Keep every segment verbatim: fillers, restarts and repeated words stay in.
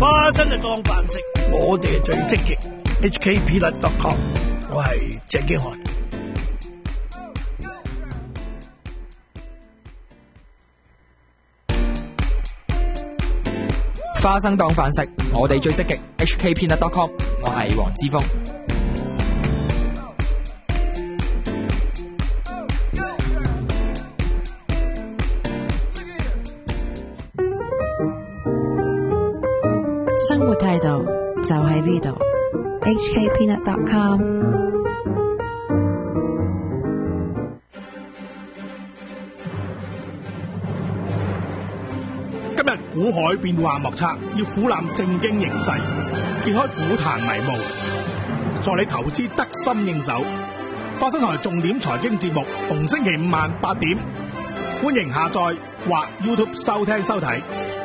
花生就當飯食，我哋係最積極。H K Peanut dot com， 我係鄭經翰。 花生當飯食，我哋最積極。H K Peanut dot com， 我係黃之鋒。 生活態度就喺呢度。H K Peanut dot com。 今日股海變幻莫測，要俯瞰正經形勢，揭開股壇迷霧，助你投資得心應手。花生台重點財經節目，逢星期五晚八點，歡迎下載或 YouTube 收聽收睇。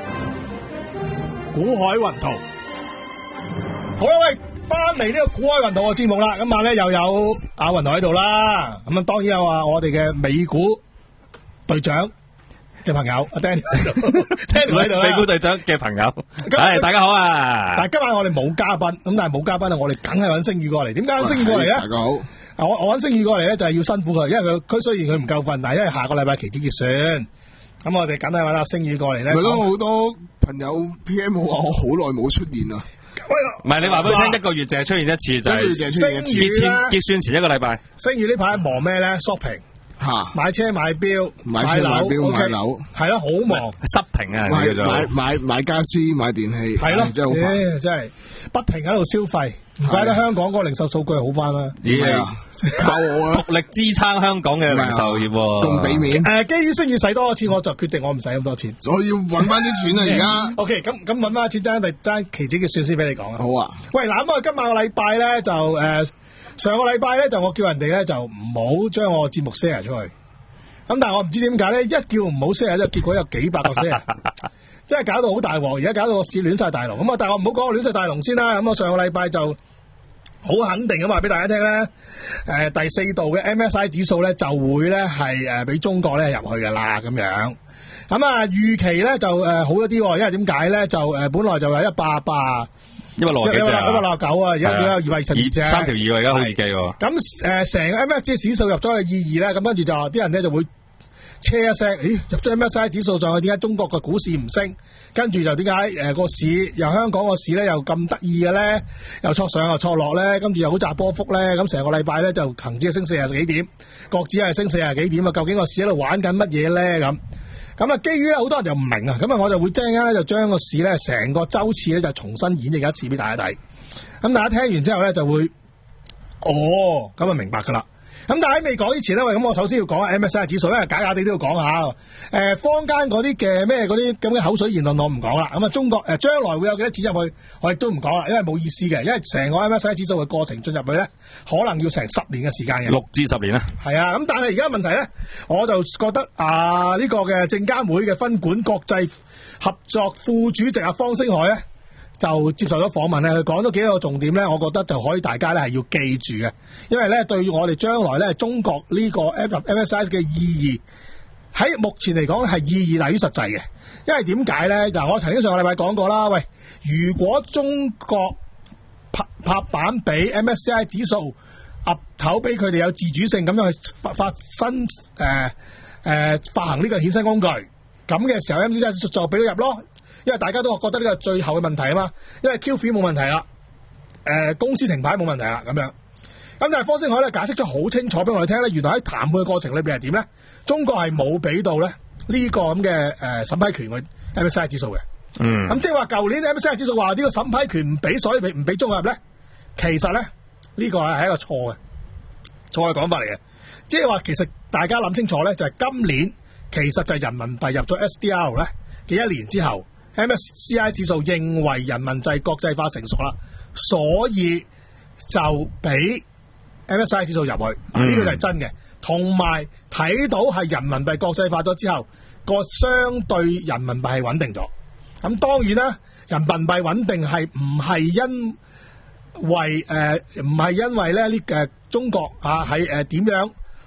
股海雲圖，好啦，喂，翻嚟呢個股海雲圖嘅節目啦。今晚咧又有阿雲圖喺度啦，咁啊當然有啊我哋嘅美股隊長嘅朋友阿 Daniel 喺度，Daniel 喺度啦。 美股隊長嘅朋友，係大家好啊！ 但係今晚我哋冇嘉賓，咁但係冇嘉賓啊，我哋梗係揾星宇過嚟。點解揾星宇過嚟咧？ 大家好。 啊，我我揾星宇過嚟咧，就係要辛苦佢，因為佢佢雖然佢唔夠瞓，但係因為下個禮拜期指結算，咁我哋梗係揾阿星宇過嚟咧。 咪咯，好多朋友 P M 話我好耐冇出現啦。 唔係你話俾佢聽，一個月淨係出現一次，就係結算結算前一個禮拜。 星宇呢排忙咩咧 ？shopping 吓， 買車買錶買車買錶買樓， 係咯，好忙。 濕平啊， 買買買買家私買電器， 係咯， 真係好煩， 真係不停喺度消費。唔怪得香港嗰個零售數據好翻啦。 咦啊， 靠我啊！ 獨力支撐香港嘅零售業， 咁俾面。 誒，基於星宇使多咗錢，我就決定我唔使咁多錢。 我要搵翻啲錢啊！而家 OK，咁咁搵翻錢，爭第爭期指嘅算先俾你講啊。 好啊。 喂，嗱咁啊，今晚個禮拜咧就誒、呃，上個禮拜咧就我叫人哋咧就唔好將我節目 share 出去。咁但係我唔知點解咧，一叫唔好 share，就結果有幾百個 share，即係搞到好大鑊。而家搞到個市亂晒大龍。咁啊，但係我唔好講我亂晒大龍先啦。咁我上個禮拜就好肯定咁話俾大家聽咧，誒、呃、第四度嘅 M S C I 指數咧就會咧係誒俾中國咧入去噶啦咁樣。咁啊預期咧就誒、呃、好一啲，因為點解咧就誒、呃、本來就有一百八。 一百六十幾隻， 一百六十九啊！而家有二百二十二隻， 三條二喎，而家好易記喎。 咁誒，成、呃、個 M S C I 指數入咗去意義咧，咁跟住就啲人咧就會車一聲，咦？入咗 M S C I 指數上去，點解中國嘅股市唔升？跟住就點解誒個市由香港個市咧又咁得意嘅咧？又挫上又挫落咧，跟住又好窄波幅咧，咁成個禮拜咧就恒指升四十幾點，國指係升四十幾點啊！究竟個市喺度玩緊乜嘢咧？咁咁啊，基於咧好多人就唔明啊，咁啊我就會陣間咧就將個市咧成個週次咧就重新演繹一次俾大家睇。咁大家聽完之後咧就會，哦，咁啊明白噶啦。咁但係喺未講之前咧，喂，咁我首先要講下 M S C I 指數咧，假假地都要講下。誒、呃，坊間嗰啲嘅咩嗰啲咁嘅口水言論我唔講啦。咁啊，中國誒、呃、將來會有幾多錢入去，我亦都唔講啦，因為冇意思嘅，因為成個 M S C I 指數嘅過程進入去咧，可能要成十年嘅時間嘅。 六至十年啦。係啊，咁但係而家問題咧，我就覺得啊，呢、這個嘅證監會嘅分管國際合作副主席啊方星海咧，就接受咗訪問咧，佢講咗幾個重點咧，我覺得就可以大家咧係要記住嘅，因為咧對於我哋將來咧中國呢個 M S C I 嘅意義喺目前嚟講係意義大於實際嘅，因為點解咧？嗱，我曾經上個禮拜講過啦，喂，如果中國拍拍板俾 M S C I 指數岌頭俾佢哋有自主性咁樣去發發新誒誒、呃、發行呢個衍生工具，咁嘅時候 M S C I 指數就俾佢入咯。因為大家都覺得呢個係最後嘅問題啊嘛，因為 Q F I 冇問題啦，誒、呃、公司停牌冇問題啦，咁樣。咁但係方星海咧解釋咗好清楚俾我哋聽咧，原來喺談判嘅過程裏邊係點咧？中國係冇俾到咧呢個咁嘅誒審批權嘅 M S C I 指數嘅。嗯。咁即係話舊年 M S C I 指數話呢個審批權唔俾，所以唔俾中國入咧，其實咧呢、呢個係一個錯嘅錯嘅講法嚟嘅。即係話其實大家諗清楚咧，就係、是、今年其實就係人民幣入咗 S D R 咧嘅一年之後。M S C I 指數認為人民幣國際化成熟啦，所以就俾 M S C I 指數入去，呢、嗯、個就係真嘅。同埋睇到係人民幣國際化咗之後，個相對人民幣係穩定咗。咁當然啦，人民幣穩定係唔係因為誒唔係因為咧呢誒中國啊喺誒點樣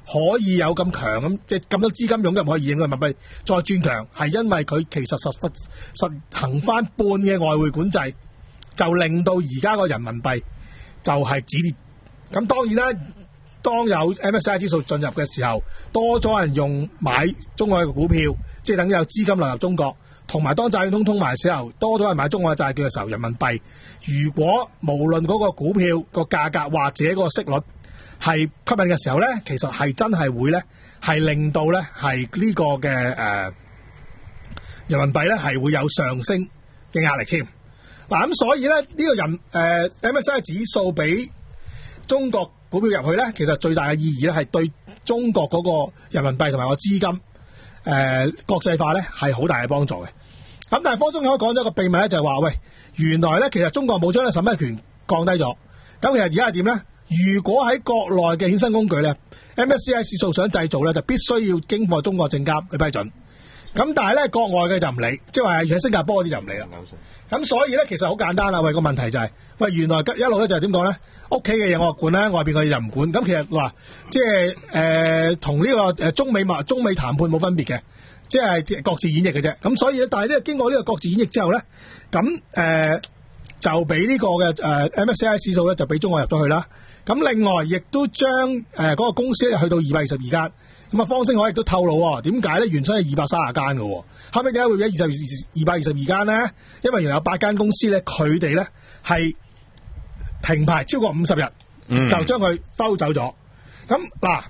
可以有咁強咁，即係咁多資金湧入可以影人民幣再轉強，係因為佢其實實實行翻半嘅外匯管制，就令到而家個人民幣就係止跌。咁當然啦，當有 M S C I 指數進入嘅時候，多咗人用買中國嘅股票，即係等於有資金流入中國，同埋當債券通通埋嘅時候，多咗人買中國嘅債券嘅時候，人民幣如果無論嗰個股票個價格或者嗰個息率係吸引嘅時候咧，其實係真係會咧，係令到咧係呢個嘅誒、呃、人民幣咧係會有上升嘅壓力添。嗱咁所以咧呢、呢個人誒、呃、M S C I 指數俾中國股票入去咧，其實最大嘅意義咧係對中國嗰個人民幣同埋個資金誒、呃、國際化咧係好大嘅幫助嘅。咁但係方中海講咗一個秘密咧，就係話喂，原來咧其實中國冇將個審批權降低咗。咁其實而家係點咧？如果喺國內嘅衍生工具咧 ，M S C I 指數想製造咧，就必須要經過中國證監去批准。咁但係咧國外嘅就唔理，即係話喺新加坡嗰啲就唔理啦。咁所以咧其實好簡單啦。喂，個問題就係、是，喂，原來一路咧就係點講咧？屋企嘅嘢我管咧，外邊嘅嘢就唔管。咁其實話即係誒同呢個誒中美貿中美談判冇分別嘅，即係各自演繹嘅啫。咁所以咧，但係呢個經過呢個各自演繹之後咧，咁誒、呃、就俾呢個嘅誒 M S C I 指數咧就俾中國入咗去啦。咁另外亦都將誒嗰個公司咧去到二百二十二間。咁啊，方星海亦都透露喎，點解咧？原先係二百三十間嘅，後尾點解會變咗二十二百二十二間咧？因為原來有八間公司咧，佢哋咧係停牌超過五十日，嗯、就將佢收走咗。咁嗱，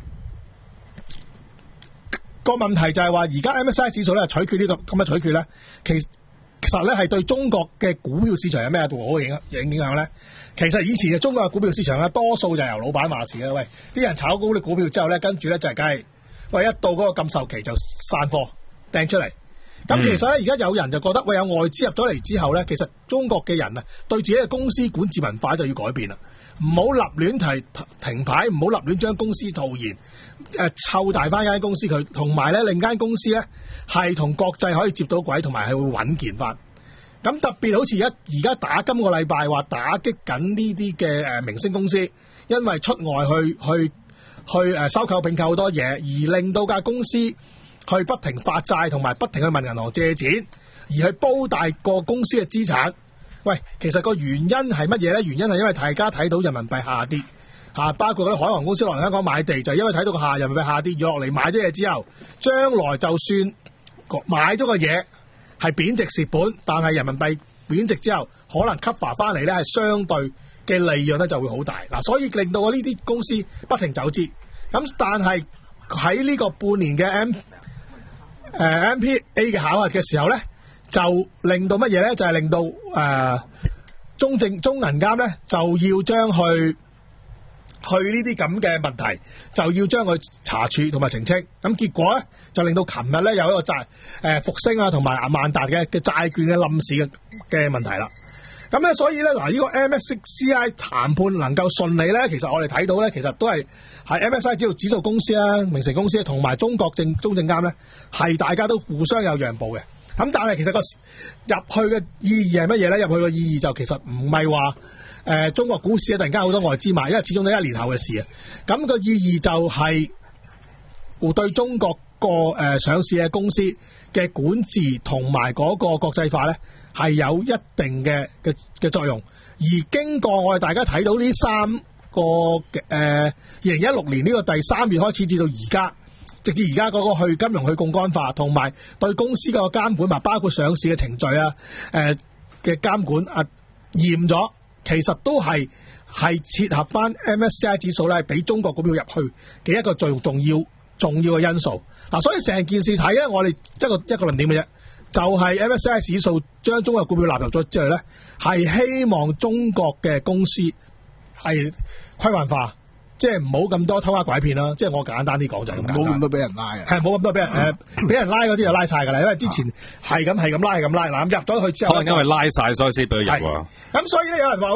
個問題就係話，而家 M S C I 指數咧取決呢、呢個咁嘅取決咧，其實咧係對中國嘅股票市場有咩度好影影影響咧？其實以前嘅中國嘅股票市場咧，多數就係由老闆話事嘅。喂，啲人炒高啲股票之後咧，跟住咧就係梗係。喂，一到嗰個禁售期就散貨掟出嚟。咁其實咧，而家有人就覺得，喂，有外資入咗嚟之後咧，其實中國嘅人啊，對自己嘅公司管治文化就要改變啦。唔好立亂提停牌，唔好立亂將公司套現，誒、呃，湊大翻間公司佢，同埋咧令間公司咧係同國際可以接到軌，同埋係會穩健翻。咁特別好似而家而家打今個禮拜話打擊緊呢啲嘅誒明星公司，因為出外去去。去誒收購併購好多嘢，而令到間公司去不停發債，同埋不停去問銀行借錢，而去煲大個公司嘅資產。喂，其實個原因係乜嘢咧？原因係因為大家睇到人民幣下跌嚇，包括嗰啲海航公司落嚟香港買地，就係、因為睇到個下人民幣下跌，落嚟買啲嘢之後，將來就算買咗個嘢係貶值蝕本，但係人民幣貶值之後，可能 cover 翻嚟咧係相對嘅利潤咧就會好大嗱，所以令到我呢啲公司不停走資。咁但係喺呢個半年嘅 M 誒、呃、M P A 嘅考核嘅時候咧，就令到乜嘢咧？就係、是、令到誒、呃、中證中銀監咧就要將去去呢啲咁嘅問題，就要將佢查處同埋澄清。咁結果咧就令到琴日咧有一個債誒復星啊同埋萬達嘅嘅債券嘅冧市嘅嘅問題啦。咁咧，所以咧，嗱，呢個 M S C I 談判能夠順利咧，其實我哋睇到咧，其實都係係 M S C I 指數指數公司啊、名成公司同埋中國證中證監咧，係大家都互相有讓步嘅。咁但係其實個入去嘅意義係乜嘢咧？入去嘅意義就其實唔係話誒中國股市突然間好多外資買，因為始終都係一年後嘅事啊。咁、個意義就係對中國個誒、呃、上市嘅公司嘅管治同埋嗰個國際化咧，係有一定嘅嘅嘅作用。而經過我哋大家睇到呢三個嘅誒二零一六年呢個第三月開始至到而家，直至而家嗰個去金融去槓桿化，同埋對公司個監管嘛，包括上市嘅程序啊誒嘅監管啊嚴咗，其實都係係切合翻 M S C I 指數咧，俾中國股票入去嘅一個最重要重要嘅因素。嗱、啊，所以成件事睇咧，我哋一個一個論點嘅啫。就係 M S C I 指數將中國股票納入咗之後咧，係希望中國嘅公司係規範化，即係唔好咁多偷呃拐騙啦。即係我簡單啲講就係咁簡單， 冇咁多俾人拉啊， 係冇咁多俾人誒，俾、呃、人拉嗰啲就拉晒㗎啦。因為之前係咁係咁拉係咁拉，嗱咁入咗去之後， 可能因為拉晒所以先俾佢入喎。 咁所以咧，有人話喂，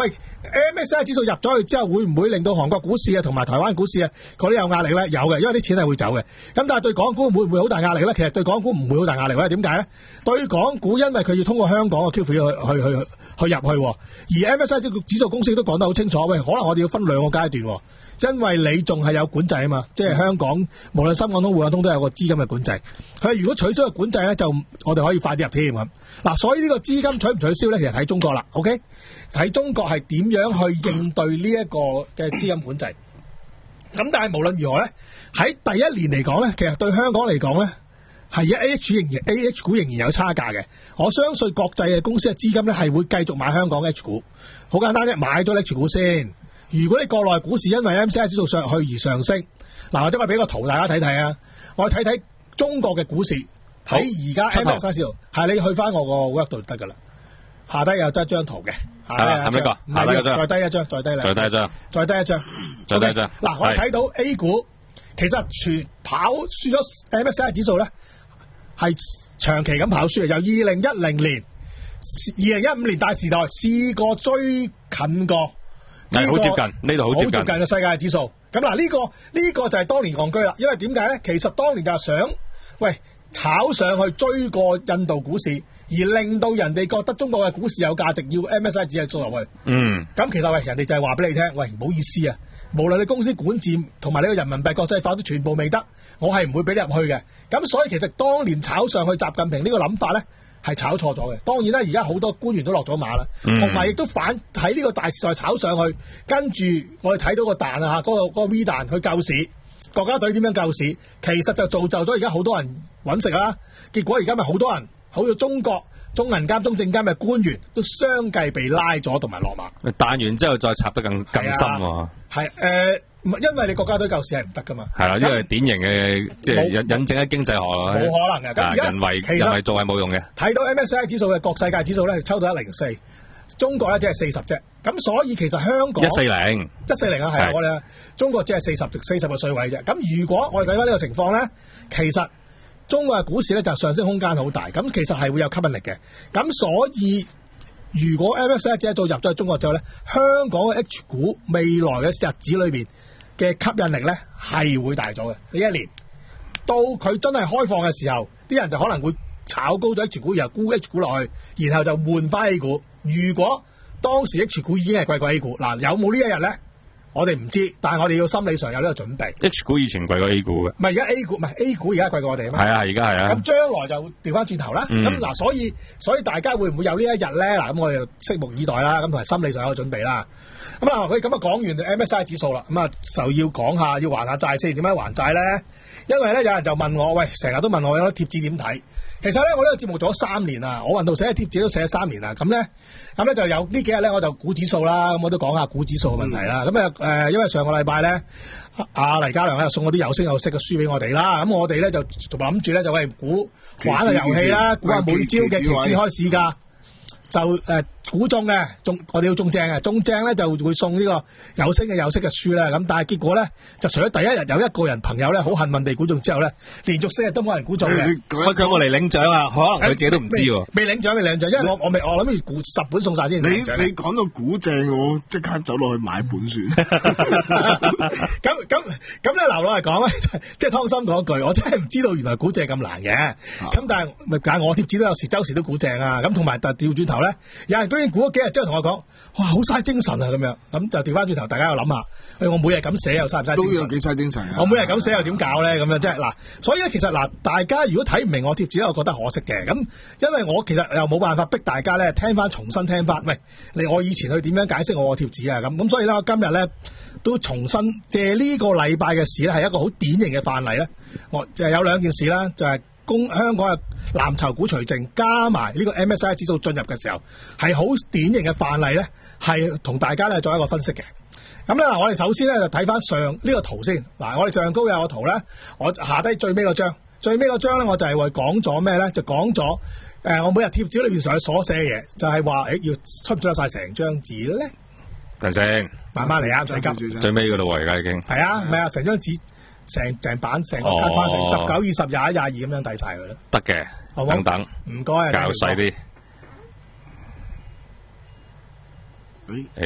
M S C I 指數入咗去之後，會唔會令到韓國股市啊同埋台灣股市啊嗰啲有壓力咧？有嘅，因為啲錢係會走嘅。咁但係對港股會唔會好大壓力咧？其實對港股唔會好大壓力咧。點解咧？對港股因為佢要通過香港嘅 Q 費去去去去入去，而 M S C I 指數公司都講得好清楚，喂，可能我哋要分兩個階段。因為你仲係有管制啊嘛，即係香港無論深港通、滬港通都有個資金嘅管制。佢如果取消個管制咧，就我哋可以快啲入添咁。嗱，所以呢個資金取唔取消咧，其實睇中國啦。OK， 睇中國係點樣去應對呢一個嘅資金管制。咁但係無論如何咧，喺第一年嚟講咧，其實對香港嚟講咧，係 A H 仍然 A H 股仍然有差價嘅。我相信國際嘅公司嘅資金咧係會繼續買香港 H 股。好簡單啫，買咗 H 股先。如果你國內股市因為 M S C I 指數上去而上升，嗱，或者我俾個圖大家睇睇啊，我睇睇中國嘅股市，睇而家 M S C I 指數，係你去翻我個 work 度得噶啦，下低有一張圖嘅， 係啦，係咪呢個？下低一張， 再低一張，再低兩， 再低一張， 再低一張， 再低一張。 嗱，我睇到 A 股其實全跑輸咗 M S C I 指數咧，係長期咁跑輸嘅，由二零一零年、二零一五年大時代試過追近過。 係好接近，呢度好接近， 好接近嘅世界指數。咁嗱，呢個呢個就係當年戇居啦。因為點解咧？其實當年就係想，喂，炒上去追過印度股市，而令到人哋覺得中國嘅股市有價值，要 M S C I 指數入去。嗯。咁其實喂，人哋就係話俾你聽，喂，唔好意思啊，無論你公司管治同埋呢個人民幣國際化都全部未得，我係唔會俾你入去嘅。咁所以其實當年炒上去習近平呢個諗法咧，係炒錯咗嘅。當然啦，而家好多官員都落咗馬啦，同埋亦都反喺呢個大時代炒上去，跟住我哋睇到個彈啊，嗰、嗰個、嗰個 V 彈去救市，國家隊點樣救市，其實就造就咗而家好多人揾食啦。結果而家咪好多人，好似中國中銀監、中證監嘅官員都相繼被拉咗同埋落馬。 彈完之後再插得更更深喎。係誒。唔係，因為你國家隊救市係唔得噶嘛。係啦， 因為典型嘅即係引引證喺經濟學。冇可能嘅。咁而家人為人為做係冇用嘅。 睇到 M S C I 指數嘅國世界指數咧，抽到一零四，中國咧只係四十啫。咁所以其實香港一四零一四零啊，係啊，我哋中國只係四十四十個水位啫。咁如果我哋睇翻呢個情況咧，其實中國嘅股市咧就上升空間好大。咁其實係會有吸引力嘅。咁所以如果 M S C I 指數入咗去中國之後咧，香港嘅 H 股未來嘅日子裏邊嘅吸引力咧係會大咗嘅。呢一年到佢真係開放嘅時候，啲人就可能會炒高咗 H 股，然後沽 H 股落去，然後就換翻 A 股。如果當時 H 股已經係貴過 A 股，嗱，有冇呢一日咧？我哋唔知，但係我哋要心理上有呢個準備。 H 股以前貴過 A 股嘅， 唔係而家 A 股，唔係 A 股而家貴過我哋啊嘛。 係啊，而家係啊。 咁將來就調翻轉頭啦。咁嗱、嗯，所以所以大家會唔會有呢一日咧？嗱，咁我哋拭目以待啦。咁同埋心理上有個準備啦。咁啊，佢咁啊講完 M S C I 指數啦，咁啊就要講下要還下債先。點解還債咧？因為咧有人就問我，喂，成日都問我有啲貼紙點睇？其實咧我呢個節目做咗三年啦，我運動寫嘅貼紙都寫咗三年啦。咁咧咁咧就有呢幾日咧我就估指數啦，咁我都講下估指數嘅問題啦。咁啊誒，因為上個禮拜咧阿黎家良咧送咗啲有聲有色嘅書俾我哋啦，咁我哋咧就諗住咧就喂估玩下遊戲啦，估下每朝嘅期指開市價。就誒估中嘅，中我哋要中正嘅，中正咧就會送呢個有聲嘅有色嘅書啦。咁但係結果咧，就除咗第一日有一個人朋友咧好幸運地估中之後咧，連續四日都冇人估中嘅。 喂，佢我嚟領獎啊，可能佢自己都唔知喎。 未領獎，未領獎，因為我我未我諗住估十本送晒先。 你你講到估正，我即刻走落去買本書。 咁咁咁咧，劉老嚟講咧，即係湯心講句，我真係唔知道原來估正咁難嘅。咁、啊、但係咪揀我貼紙都有時周時都估正啊。咁同埋但調轉頭咧，有人居然估咗幾日之後同我講，哇，好嘥精神啊咁樣。咁就調翻轉頭，大家又諗下，喂，我每日咁寫又嘥唔嘥精神？ 都有幾嘥精神啊！ 我每日咁寫又點搞咧？咁樣即係嗱，所以咧其實嗱，大家如果睇唔明我貼紙咧，我覺得可惜嘅。咁因為我其實又冇辦法逼大家咧聽翻重新聽翻，喂，你我以前去點樣解釋我個貼紙啊？咁咁所以咧，我今日咧都重新借呢個禮拜嘅事咧，係一個好典型嘅範例咧。我就係有兩件事啦，就係、是。公香港嘅藍籌股除淨加埋呢個 M S C I 指數進入嘅時候，係好典型嘅範例咧，係同大家咧做一個分析嘅。咁咧，我哋首先咧就睇翻上呢個圖先。嗱，我哋上高有個圖咧，我下低最尾嗰張，最尾嗰張咧，我就係為講咗咩咧？就講咗誒，我每日貼紙裏邊上所寫嘅嘢，就係話誒要出唔出得晒成張紙咧？ 等陣， 慢慢嚟啊，唔使急。 最尾嗰度喎，而家已經係啊，唔係啊，成張紙。成成版成個卡翻嚟，十九、二十、廿一、廿二咁樣遞晒佢啦。 得嘅，等等， 唔該， 較細啲。 誒誒，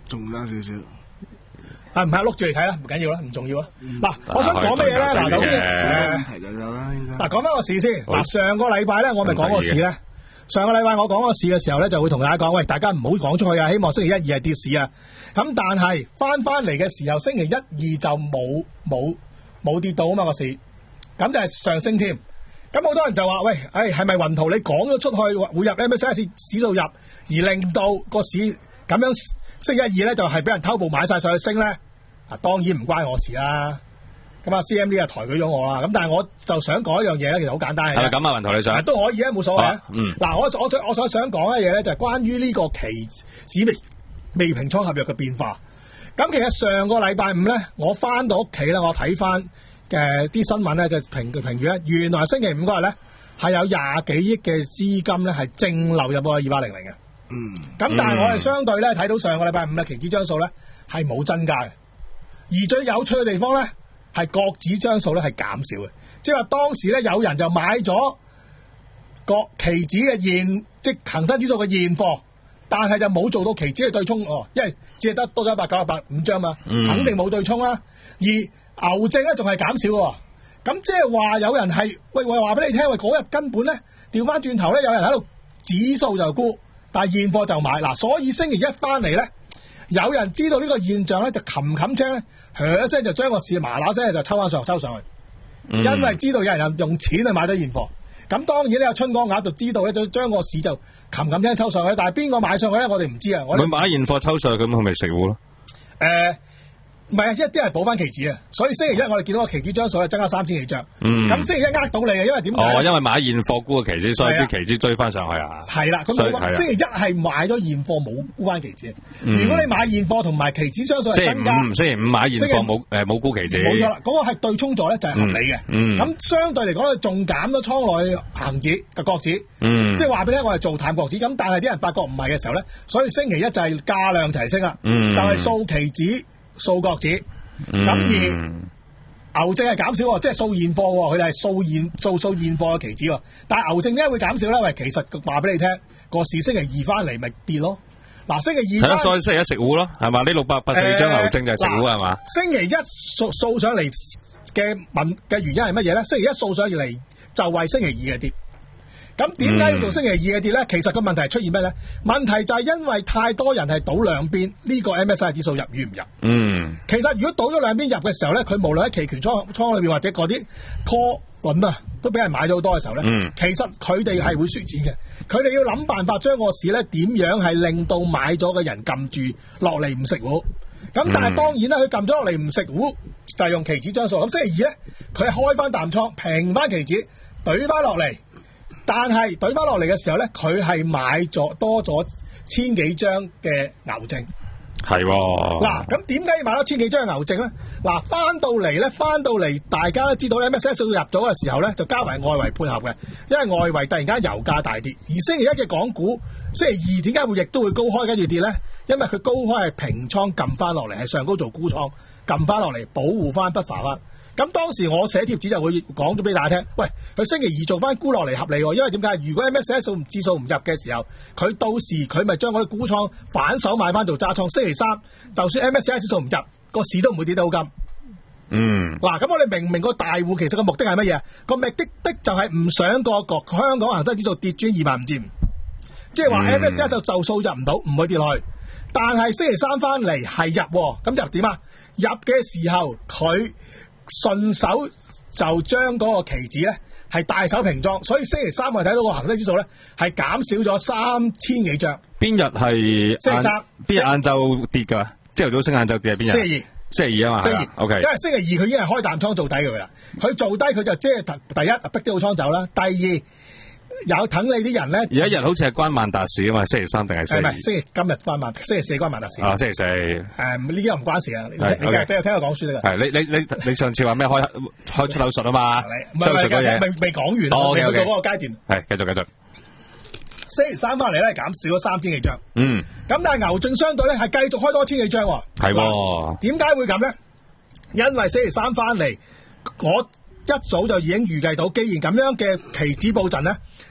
仲爭少少。 啊，唔係碌住嚟睇啦，唔緊要啦，唔重要啦。嗱，我想講乜嘢咧？嗱，首先誒， 係就有啦，應該。 嗱，講翻個市先。嗱，上個禮拜咧，我咪講個市咧。上個禮拜我講個市嘅時候咧，就會同大家講，喂，大家唔好講出去啊！希望星期一、二係跌市啊。咁但係翻翻嚟嘅時候，星期一、二就冇冇冇跌到啊嘛個市，咁就係上升添。咁好多人就話，喂，誒係咪雲圖你講咗出去會入 M S C I 指數入，而令到個市咁樣星期一、二咧就係俾人偷步買晒上去升咧？啊，當然唔關我事啦。咁啊 C M D 啊抬舉咗我啦。咁但係我就想講一樣嘢咧，其實好簡單嘅。 係咪咁啊？雲圖你想？ 都可以啊，冇所謂啊。 嗯。 嗱，我我我我想想講嘅嘢咧，就係關於呢個期指未未平倉合約嘅變化。咁其實上個禮拜五咧，我翻到屋企咧，我睇翻嘅啲新聞咧嘅評評語咧，原來星期五嗰日咧係有廿幾億嘅資金咧係淨流入個二八零零嘅。 嗯。 咁但係我哋相對咧睇到上個禮拜五嘅期指張數咧係冇增加嘅，而最有趣嘅地方咧係國指張數咧係減少嘅，即係話當時咧有人就買咗個期指嘅現即恒生指數嘅現貨，但係就冇做到期指嘅對沖哦，因為只係得多咗一百九十八五張嘛， 嗯、 肯定冇對沖啦。而牛證咧仲係減少喎，咁即係話有人係喂喂話俾你聽，喂嗰日根本咧調翻轉頭咧，有人喺度指數就沽，但係現貨就買嗱，所以星期一翻嚟咧，有人知道呢個現象咧，就冚冚聲咧，響一聲就將個市麻嗱聲就抽翻上抽上去， 嗯、 因為知道有人用錢去買到現貨。咁當然呢個春江鴨就知道咧，就將個市就冚冚聲抽上去，但係邊個買上去咧，我哋唔知啊。佢買現貨抽上去，咁佢咪食糊咯？ 誒、呃。唔係啊，一啲係補翻期指啊，所以星期一我哋見到個期指張數係增加三千幾張。嗯。咁星期一呃到你嘅，因為點解？ 哦，因為買現貨沽嘅期指，所以啲期指追翻上去啊。 係啦，咁冇星期一係買咗現貨冇沽翻期指。嗯、如果你買現貨同埋期指張數係增加， 星期五星期五買現貨冇誒冇沽期指。 冇錯啦，嗰、那個係對沖咗咧，就係合理嘅。咁、嗯嗯、相對嚟講，佢仲減咗倉內恒指嘅國指。嗯。即係話俾你聽，我係做淡國指，咁但係啲人發覺唔係嘅時候咧，所以星期一就係價量齊升啦。嗯。就係掃期指、掃國指。咁、嗯、而牛證係減少喎，即係掃現貨喎，佢哋係掃現做掃現貨嘅期指喎。但係牛證點解會減少咧？喂，其實話俾你聽，個市星期二翻嚟咪跌咯。嗱，星期二係啦，所以星期一食糊咯，係嘛？呢六百八十二張牛證就係食糊係嘛？星期一掃掃上嚟嘅問嘅原因係乜嘢咧？星期一掃上嚟就係星期二嘅跌。咁點解要做星期二嘅跌咧？其實個問題係出現咩咧？問題就係因為太多人係賭兩邊，呢、這個 M S C I 指數入與唔入？嗯，其實如果賭咗兩邊入嘅時候咧，佢無論喺期權倉倉裏邊或者嗰啲 call 輪啊，都俾人買咗好多嘅時候咧，嗯、其實佢哋係會輸錢嘅。佢哋要諗辦法將個市咧點樣係令到買咗嘅人撳住落嚟唔食糊。咁但係當然啦，佢撳咗落嚟唔食糊就係、是、用期指張數。咁星期二咧，佢開翻淡倉平翻期指，懟翻落嚟。但係懟翻落嚟嘅時候咧，佢係買咗多咗千幾張嘅牛證，係嗱，咁點解要買咗千幾張嘅牛證咧？嗱，翻到嚟咧，翻到嚟，大家都知道咧，M S C I 入咗嘅時候咧，就加埋外圍配合嘅，因為外圍突然間油價大跌，而星期一嘅港股，星期二點解會亦都會高開跟住跌咧？因為佢高開係平倉撳翻落嚟，係上高做沽倉撳翻落嚟，保護翻不凡啦。咁當時我寫貼紙就會講咗俾大家聽，喂，佢星期二做翻沽落嚟合理喎，因為點解？如果 M S C I 數指數唔入嘅時候，佢到時佢咪將嗰啲沽倉反手買翻做揸倉。星期三就算 M S C I 指數唔入，個市都唔會跌得好金。嗯。嗱，咁我哋明唔明個大戶其實個目的係乜嘢？個目的的就係唔想個個香港恒生指數跌穿二萬五千五，即係話 M S C I 就就數入唔到，唔會跌落去。但係星期三翻嚟係入，咁入點啊？入嘅時候佢順手就將嗰個期指咧係大手平裝，所以星期三我哋睇到個恒生指數咧係減少咗三千幾張。邊日係星期三？邊日晏晝跌㗎？朝頭早升晏晝跌係邊日？星期二。星期二啊嘛。星期二。O K。因為星期二佢已經係開淡倉做底嘅啦，佢做低佢就即係第一逼啲好倉走啦，第二。有等你啲人咧，而一日好似係關萬達事啊嘛，星期三定係星期？唔係星期今日關萬，星期四關萬達事。啊，星期四。誒，呢啲又唔關事啊！你你聽聽我講書得㗎。係你你你你上次話咩開開出口術啊嘛？出口術嗰嘢未未講完，未去到嗰個階段。係繼續繼續。星期三翻嚟咧，減少咗三千幾張。嗯。咁但係牛證相對咧係繼續開多千幾張喎。係喎。點解會咁咧？因為星期三翻嚟，我一早就已經預計到，既然咁樣嘅期指布陣咧，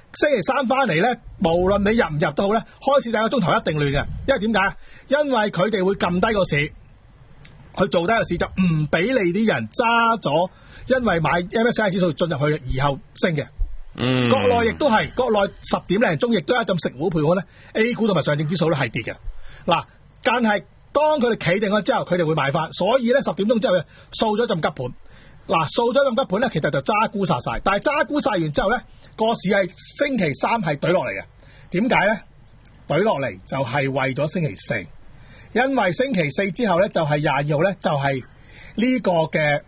星期三翻嚟咧，無論你入唔入都好咧，開市第一個鐘頭一定亂嘅，因為點解？因為佢哋會撳低個市，佢做低個市就唔俾你啲人揸咗，因為買 M S C I 指數進入去而後升嘅。 嗯， 國內亦都係，國內十點零鐘亦都一陣食糊盤咧 ，A 股同埋上證指數咧係跌嘅。嗱，但係當佢哋企定咗之後，佢哋會買翻，所以咧十點鐘之後咧掃咗陣急盤。嗱，掃咗陣急盤咧，其實就揸沽殺晒，但係揸沽晒完之後咧，個市係星期三係懟落嚟嘅。點解咧？懟落嚟就係為咗星期四，因為星期四之後咧就係廿二號咧就係呢個嘅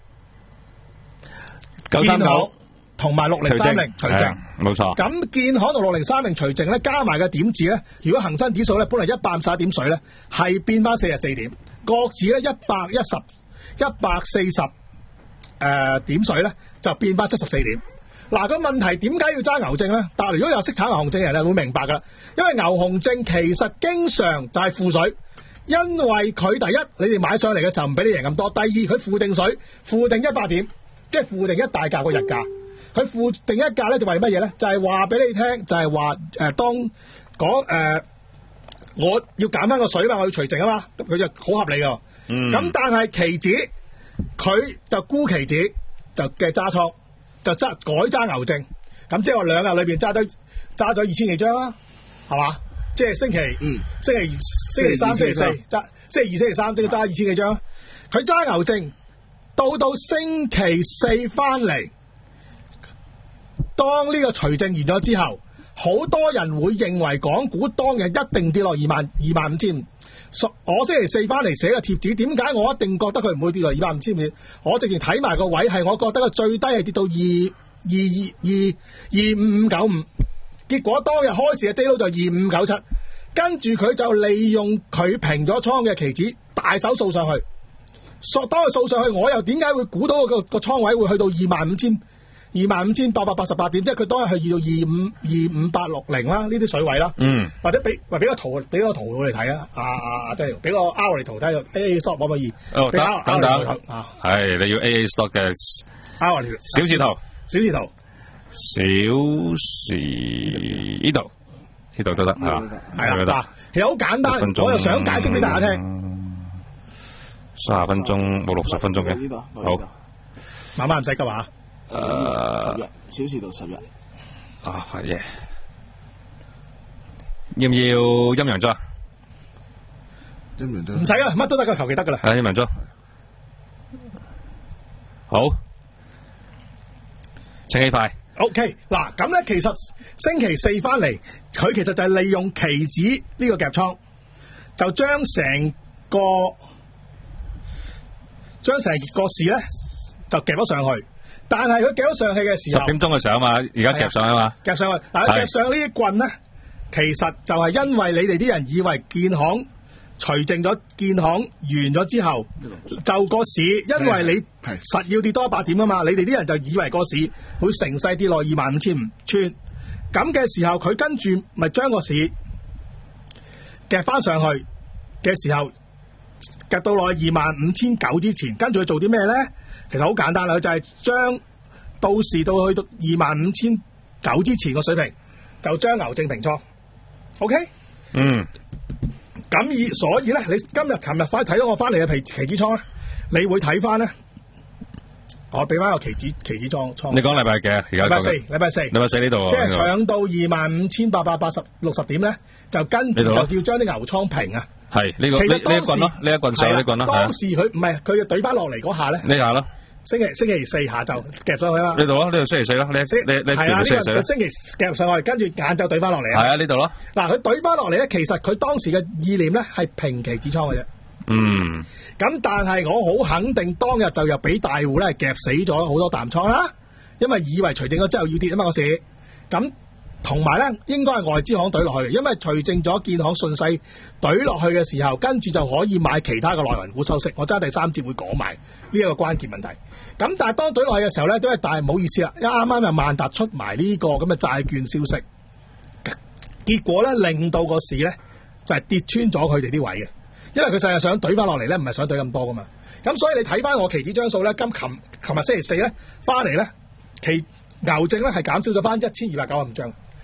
九三九同埋六零三零除淨， 冇錯。 咁建行同六零三零除淨咧，加埋嘅點子咧，如果恒生指數咧本嚟一百五十一點水咧，係變翻四十四點，國指咧一百一十、一百四十誒點水咧，就變翻七十四點。嗱，個問題點解要揸牛證咧？但係如果有識炒牛熊證嘅人咧，會明白噶啦，因為牛熊證其實經常就係負水，因為佢第一你哋買上嚟嘅時候唔俾你贏咁多，第二佢負定水，負定一百點，即係負定一大價個日價。佢負定一價咧就為乜嘢咧？就係話俾你聽，就係話誒當講誒、呃、我要減翻個水嘛，我要除淨啊嘛，佢就好合理噶。咁、嗯、但係期指佢就沽期指就嘅揸倉就揸改揸牛證，咁即係話兩日裏邊揸咗揸咗二千幾張啦，係嘛？即係星期嗯星期星期三星期四揸星期二星期三即係揸二千幾張。佢揸牛證到到星期四翻嚟。當呢個除淨完咗之後，好多人會認為港股當日一定跌落二萬二萬五千五。我星期四翻嚟寫個貼紙，點解我一定覺得佢唔會跌落二萬五千五？我直情睇埋個位係，我覺得個最低係跌到二二二二二五五九五。結果當日開市嘅低撈就二五九七，跟住佢就利用佢平咗倉嘅期指大手掃上去。當佢掃上去，我又點解會估到個個倉位會去到二萬五千？二萬五千八百八十八點，即係佢當日去到二五二五八六零啦，呢啲水位啦，嗯，或者俾或俾個圖俾個圖我哋睇啊，啊啊，即係俾個 hour 嚟圖睇，A A stop 可唔可以？ 哦，等等等啊， 係你要 A A stop 嘅 hour 小字圖， 小字圖， 小時呢度呢度都得啊， 係啦，嗱，其實好簡單，我又想解釋俾大家聽， 三十分鐘冇六十分鐘嘅，好， 慢慢唔使急啊。 誒，十日，小時到十日。 啊，係嘅。要唔要陰陽燭？ 陰陽燭。 唔使啊，乜都得噶，求其得噶啦。 係陰陽燭。好。請起快。 OK，嗱，咁咧其實星期四翻嚟，佢其實就係利用期指呢個夾倉，就將成個將成個市咧就夾咗上去。但係佢夾咗上去嘅時候， 十點鐘嘅時候啊嘛，而家夾上啊嘛， 夾上去。但係夾上呢啲棍咧，其實就係因為你哋啲人以為建行除淨咗建行完咗之後，就個市，因為你實要跌多一百點啊嘛，你哋啲人就以為個市會乘勢跌落二萬五千五穿，咁嘅時候佢跟住咪將個市夾翻上去嘅時候，夾到落二萬五千九之前，跟住佢做啲咩咧？其實好簡單啦，佢就係將到時到去到二萬五千九之前個水平，就將牛證平倉。OK？ 嗯。 咁以所以咧，你今日、琴日翻睇到我翻嚟嘅期期指倉咧，你會睇翻咧，我俾翻個期指期指倉倉。 你講禮拜幾啊？而家禮拜四，禮拜四， 禮拜四呢度， 即係上到二萬五千八百八十六十點咧，就跟住就要將啲牛倉平啊。 係呢個呢呢一棍咯，呢一棍上呢棍咯。 當時佢唔係佢就懟翻落嚟嗰下咧。 呢下咯。 星期星期四下晝夾上去啦。 呢度咯，呢度星期四咯。你你你係啊，呢個星期四。 星期夾上去，跟住晏晝懟翻落嚟啊。 係啊，呢度咯。 嗱，佢懟翻落嚟咧，其實佢當時嘅意念咧係平期指倉嘅啫。 嗯。咁但係我好肯定，當日就又俾大戶咧夾死咗好多淡倉啦，因為以為除淨咗之後要跌啊嘛個市。咁同埋咧，應該係外資行懟落去，因為除淨咗建行順勢懟落去嘅時候，跟住就可以買其他嘅內銀股收息。我揸第三節會講埋呢一個關鍵問題。咁但係當懟落去嘅時候咧，都係但係唔好意思啦，因為啱啱又萬達出埋呢個咁嘅債券消息，結果咧令到個市咧就係、是、跌穿咗佢哋啲位嘅，因為佢實係想懟翻落嚟咧，唔係想懟咁多噶嘛。咁所以你睇翻我期指張數咧，今琴琴日星期四咧翻嚟咧，期牛證咧係減少咗翻一千二百九十五張。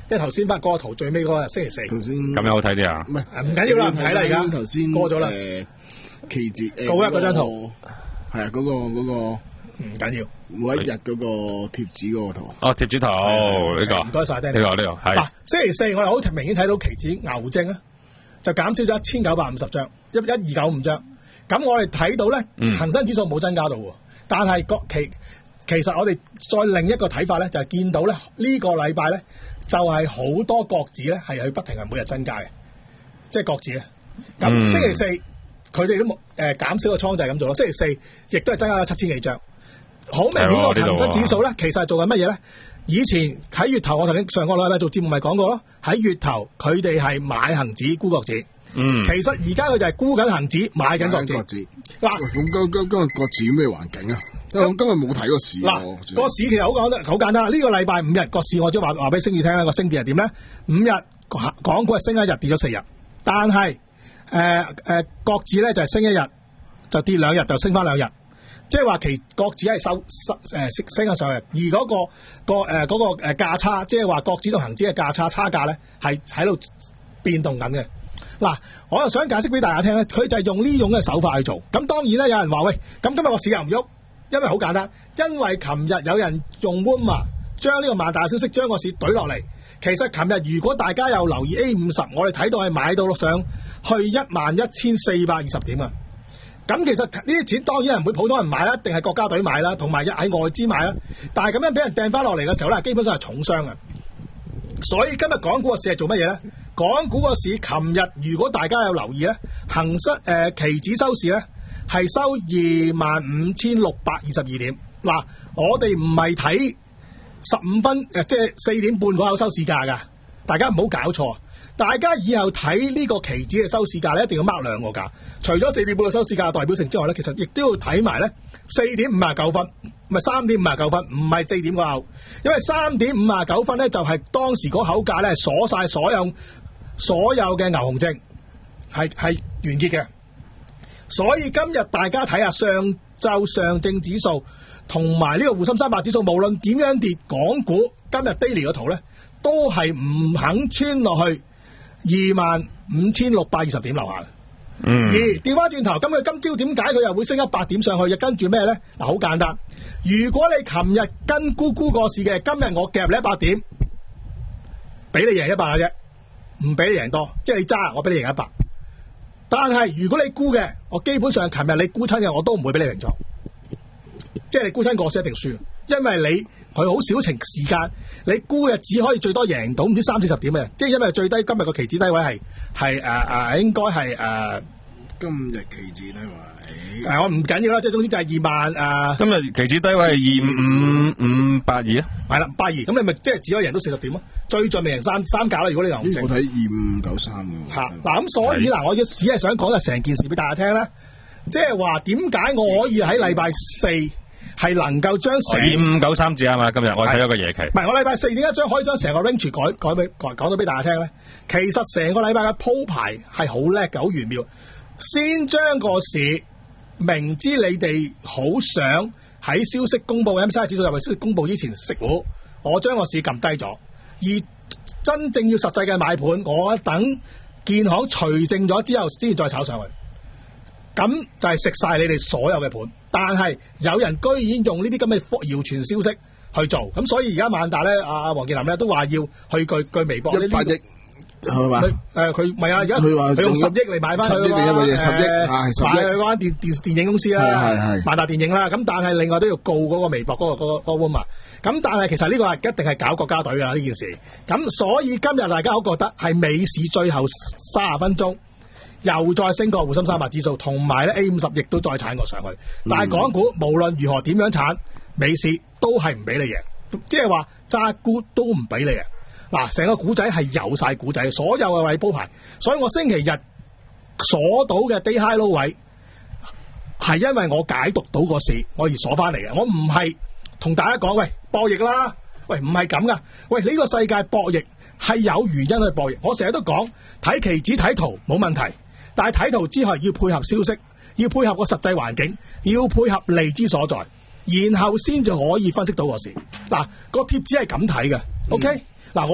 因為頭先翻嗰個圖最尾嗰個星期四， 頭先咁樣好睇啲啊？ 唔係唔緊要啦，唔睇啦而家頭先過咗啦誒期指誒高一嗰張圖係啊，嗰個嗰個唔緊要。 每一日嗰個貼紙嗰個圖。 哦，貼紙圖呢個， 唔該晒 Danny 呢個呢個係嗱，星期四我哋好明顯睇到期指牛證啊，就減少咗一千九百五十張，一一二九五張。咁我哋睇到咧， 嗯恒生指數冇增加到喎，但係個期其實我哋再另一個睇法咧，就係、是、見到咧呢、這個禮拜咧就係、是、好多國指咧係去不停係每日增加嘅，即係國指啊。咁、 嗯星期四佢哋都冇誒、呃、減少個倉就係咁做咯，星期四亦都係增加咗七千幾張。好明顯個恒生指數咧，其實係做緊乜嘢咧？以前喺月頭，我頭先上個禮拜做節目咪講過咯。喺月頭佢哋係買恒指沽國指， 嗯， 其實而家佢就係沽緊恒指，買緊國指。 國指嗱， 咁今今今日國指咩環境啊？因為我今日冇睇個市嗱，個市其實好講得好簡單。呢個禮拜五日個市，我將話話俾星宇聽啦。個升跌係點咧？五日港股係升一日，跌咗四日，但係誒誒國指咧就係升一日，就跌兩日，就升翻兩日。即係話其國指係收收誒升升咗上去，而嗰、個個誒嗰個誒價差，即係話國指同恒指嘅價差差價咧，係喺度變動緊嘅。嗱，我又想解釋俾大家聽咧，佢就係用呢種嘅手法去做。咁當然咧，有人話喂，咁今日個市又唔喐，因為好簡單，因為琴日有人用 Woma 將呢個萬大消息將個市懟落嚟。其實琴日如果大家有留意 A 五十，我哋睇到係買到上去一萬一千四百二十點啊！咁其實呢啲錢當然係唔會普通人買啦，一定係國家隊買啦，同埋喺外資買啦。但係咁樣俾人掟翻落嚟嘅時候咧，基本上係重傷嘅。所以今日港股個市係做乜嘢咧？港股個市琴日如果大家有留意咧，恒生誒期指收市咧係收二萬五千六百二十二點。嗱，我哋唔係睇十五分誒，即係四點半嗰口收市價㗎。大家唔好搞錯。大家以後睇呢個期指嘅收市價咧，一定要 mark 兩個價。除咗四點半嘅收市價代表性之外咧，其實亦都要睇埋咧四點五十九分，唔係三點五十九分，唔係四點嗰口，因為三點五十九分咧就係、是、當時嗰口價咧鎖晒所有所有嘅牛熊證，係係完結嘅。所以今日大家睇下上晝上證指數同埋呢個滬深三百指數，無論點樣跌，港股今日 daily 嘅圖咧都係唔肯穿落去二萬五千六百二十點樓下。 嗯， 而調翻轉頭，咁佢今朝點解佢又會升一百點上去？又跟住咩咧？嗱，好簡單。如果你琴日跟沽沽個市嘅，今日我夾你一百點，俾你贏一百嘅啫，唔俾你贏多，即係你揸，我俾你贏一百。但係如果你沽嘅，我基本上琴日你沽親嘅，我都唔會俾你贏咗。即係你沽親個市一定輸，因為你佢好少情時間，你沽嘅只可以最多贏到唔知三四十點嘅，即係因為最低今日個期指低位係係誒誒，應該係誒、呃、 今日期指低位誒，我唔緊要啦，即係總之就係二萬誒。呃、 今日期指低位係二五五八二啊， 係啦，八二，咁你咪即係只可以贏到四十點咯，最盡咪贏三三價啦。如果你牛證， 我睇二五九三嘅。 嚇嗱，咁所以嗱，我只係想講嘅成件事俾大家聽咧，即係話點解我可以喺禮拜四係能夠將成二五九三字啊嘛，今日我睇咗個夜期， 唔係我禮拜四點解將可以將成個 range 改改俾講講到俾大家聽咧？其實成個禮拜嘅鋪排係好叻嘅，好玄妙。先將個市明知你哋好想喺消息公佈 M S C I 指數入去消息公佈之前食糊，我將個市撳低咗，而真正要實際嘅買盤，我等建行除淨咗之後，先至再炒上去。咁就係食晒你哋所有嘅盤，但係有人居然用呢啲咁嘅謠傳消息去做，咁所以而家萬達咧，阿黃健林咧都話要去據據微博一百億係嘛？ 佢誒佢唔係啊，而家佢話佢用十億嚟買翻佢十億嚟嘅十億係十億買佢嗰間電電電影公司啦， 係係係萬達電影啦。咁但係另外都要告嗰個微博嗰、嗰個嗰、嗰個嗰個 woman。咁但係其實呢個係一定係搞國家隊㗎啦呢件事。咁所以今日大家都覺得係美市最後三十分鐘。又再升過滬深三百指數，同埋咧 A 五十亦都再鏟過上去。但係港股無論如何點樣鏟，美市都係唔俾你贏，即係話揸沽都唔俾你贏。嗱，成個股仔係有晒股仔，所有嘅位鋪排。所以我星期日鎖到嘅 day high low 位係因為我解讀到個市，我而鎖翻嚟嘅。我唔係同大家講喂博弈啦，喂唔係咁噶。喂呢、呢個世界博弈係有原因去博弈。我成日都講睇期指睇圖冇問題。但係睇圖之後要配合消息，要配合個實際環境，要配合利之所在，然後先至可以分析到個市。嗱、個貼紙係咁睇嘅 ，OK？嗱、嗯、我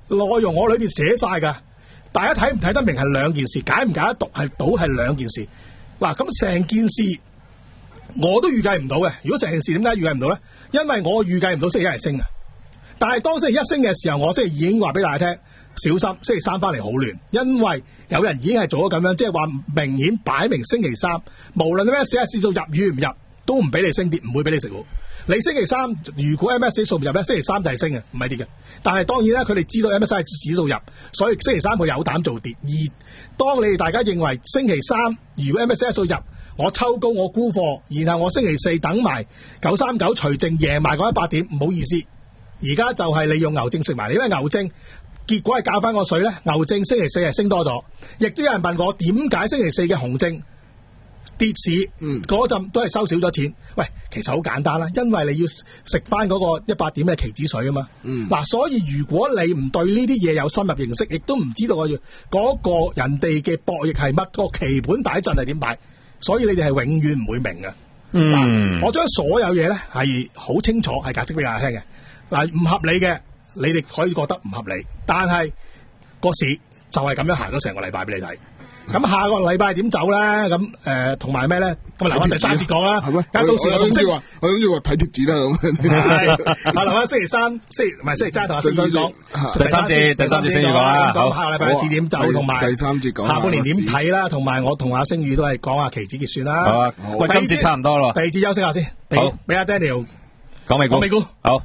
內容我裏邊寫晒㗎，大家睇唔睇得明係兩件事，解唔解得讀係到係兩件事。嗱，咁成件事我都預計唔到嘅。如果成件事點解預計唔到咧？因為我預計唔到星期一係升嘅，但係當星期一升嘅時候，我星期二已經話俾大家聽，小心星期三翻嚟好亂，因為有人已經係做咗咁樣，即係話明顯擺明星期三無論咩寫日指數入與唔入，都唔俾你升跌，唔會俾你食糊。你星期三如果 M S C 數唔入咧，星期三就係升嘅，唔係跌嘅。但係當然咧，佢哋知道 M S C 指數入，所以星期三佢有膽做跌。而當你哋大家認為星期三如果 M S C 數入，我抽高我沽貨，然後我星期四等埋九三九除淨贏埋嗰一百點，唔好意思，而家就係利用牛證食埋你，因為牛證結果係教翻個水咧，牛證星期四係升多咗，亦都有人問我點解星期四嘅紅證跌市嗰陣、嗯、都係收少咗錢。喂，其實好簡單啦，因為你要食翻嗰個一百點嘅期指水啊嘛。嗱、嗯，所以如果你唔對呢啲嘢有深入認識，亦都唔知道我要嗰個人哋嘅博弈係乜，個棋盤大陣係點擺，所以你哋係永遠唔會明嘅。嗱、嗯，我將所有嘢咧係好清楚係解釋俾大家聽嘅。嗱，唔合理嘅，你哋可以覺得唔合理，但係個市就係咁樣行咗成個禮拜俾你睇。咁下個禮拜點走咧？咁誒同埋咩咧？咁留翻第三節講啦。係咩？到時我諗住話， 我諗住話睇貼紙啦咁。 係，啊留翻星期三，星期唔係星期三同阿星宇講。 第三節，第三節先講啦。 咁下個禮拜市點走，同埋第三節講下半年點睇啦，同埋我同阿星宇都係講下期指結算啦。 好啊，喂，今節差唔多咯。 第二節休息下先。好，俾阿 Daniel 講美股。 講美股。 好。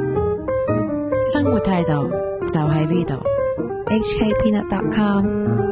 生活態度就喺呢度。H K Peanut dot com